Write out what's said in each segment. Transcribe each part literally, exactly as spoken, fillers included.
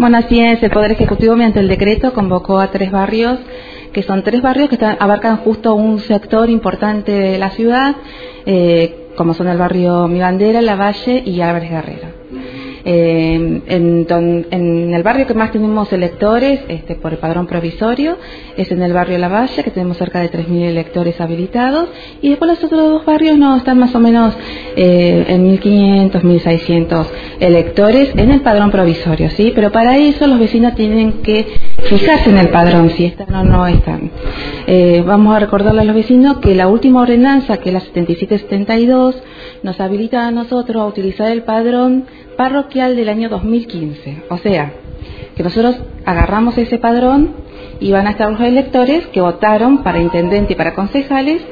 Bueno, así es, el Poder Ejecutivo mediante el decreto convocó a tres barrios, que son tres barrios que están, abarcan justo un sector importante de la ciudad, eh, como son el barrio Mi Bandera, La Valle y Álvarez Guerrero. Eh, en, don, en el barrio que más tenemos electores, este, por el padrón provisorio, es en el barrio La Valle, que tenemos cerca de tres mil electores habilitados, y después los otros dos barrios no están más o menos eh, en mil quinientos, mil seiscientos electores en el padrón provisorio, ¿sí? Pero para eso los vecinos tienen que fijarse en el padrón, si están o no están. Eh, vamos a recordarle a los vecinos que la última ordenanza, que es la setenta y siete setenta y dos, nos habilita a nosotros a utilizar el padrón parroquial del año dos mil quince. O sea, que nosotros agarramos ese padrón y van a estar los electores que votaron para intendente y para concejales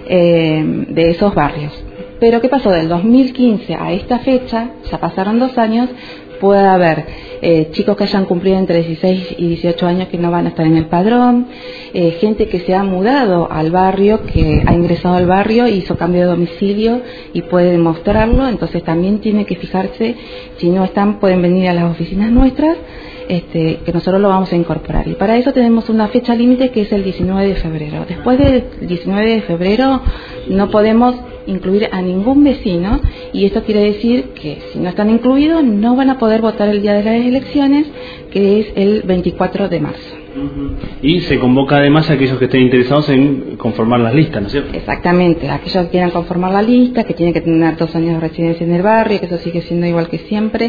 eh, de esos barrios. Pero ¿qué pasó? Del dos mil quince a esta fecha, ya pasaron dos años, puede haber eh, chicos que hayan cumplido entre dieciséis y dieciocho años que no van a estar en el padrón, eh, gente que se ha mudado al barrio, que ha ingresado al barrio, hizo cambio de domicilio y puede demostrarlo, entonces también tiene que fijarse, si no están pueden venir a las oficinas nuestras, este, que nosotros lo vamos a incorporar. Y para eso tenemos una fecha límite que es el diecinueve de febrero. Después del diecinueve de febrero no podemos incluir a ningún vecino, y esto quiere decir que si no están incluidos no van a poder votar el día de las elecciones, que es el veinticuatro de marzo. Y se convoca además a aquellos que estén interesados en conformar las listas, ¿no es cierto? Exactamente, aquellos que quieran conformar la lista, que tienen que tener dos años de residencia en el barrio, que eso sigue siendo igual que siempre,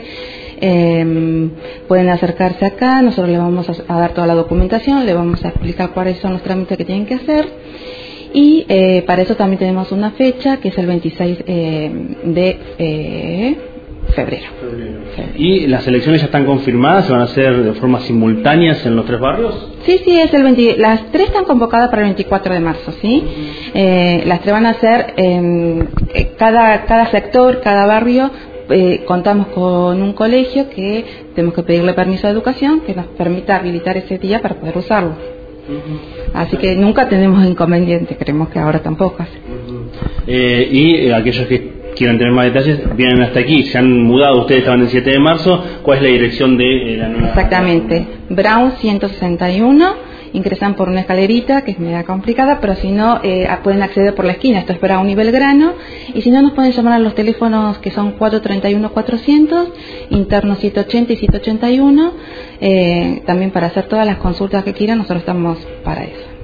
eh, pueden acercarse acá, nosotros les vamos a, a dar toda la documentación, les vamos a explicar cuáles son los trámites que tienen que hacer. Y eh, para eso también tenemos una fecha que es el veintiséis eh, de eh, febrero. febrero. ¿Y las elecciones ya están confirmadas? ¿Se van a hacer de forma simultáneas en los tres barrios? Sí, sí, es el veinte, las tres están convocadas para el veinticuatro de marzo, ¿sí? Uh-huh. eh, las tres van a ser en eh, cada, cada sector, cada barrio. Eh, contamos con un colegio que tenemos que pedirle permiso de educación que nos permita habilitar ese día para poder usarlo. Uh-huh. Así que nunca tenemos inconveniente, creemos que ahora tampoco. Uh-huh. eh, y eh, aquellos que quieran tener más detalles vienen hasta aquí, se han mudado, ustedes estaban el siete de marzo, ¿cuál es la dirección de eh, la nueva? Exactamente, Brown ciento sesenta y uno, ingresan por una escalerita que es media complicada, pero si no eh, pueden acceder por la esquina, esto es Brown y Belgrano, y si no nos pueden llamar a los teléfonos que son cuatro treinta y uno cuatrocientos, interno siete ochenta y siete ochenta y uno, eh, también para hacer todas las consultas que quieran, nosotros estamos para eso.